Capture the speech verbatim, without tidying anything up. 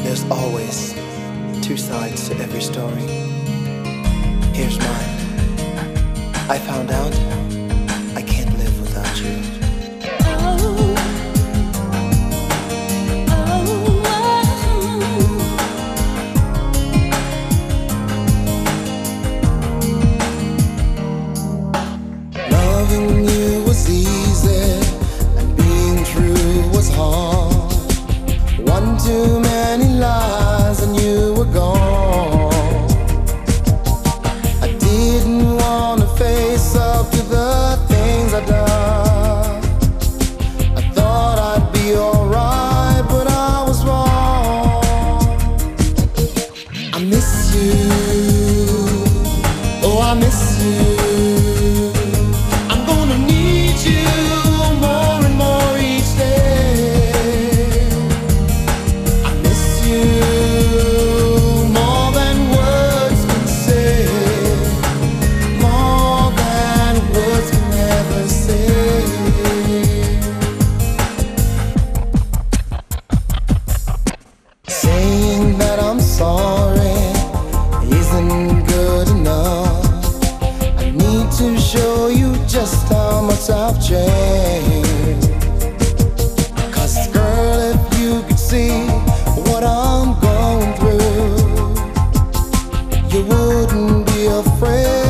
There's always two sides to every story. Here's mine. I found out I can't live without you. Loving you was easy, and being true was hard. One too many lies and you were gone. I didn't want to face up to the things I'd done. I thought I'd be alright, but I was wrong. I miss you, oh I miss you. Saying that I'm sorry isn't good enough. I need to show you just how much I've changed. 'Cause girl, if you could see what I'm going through, you wouldn't be afraid.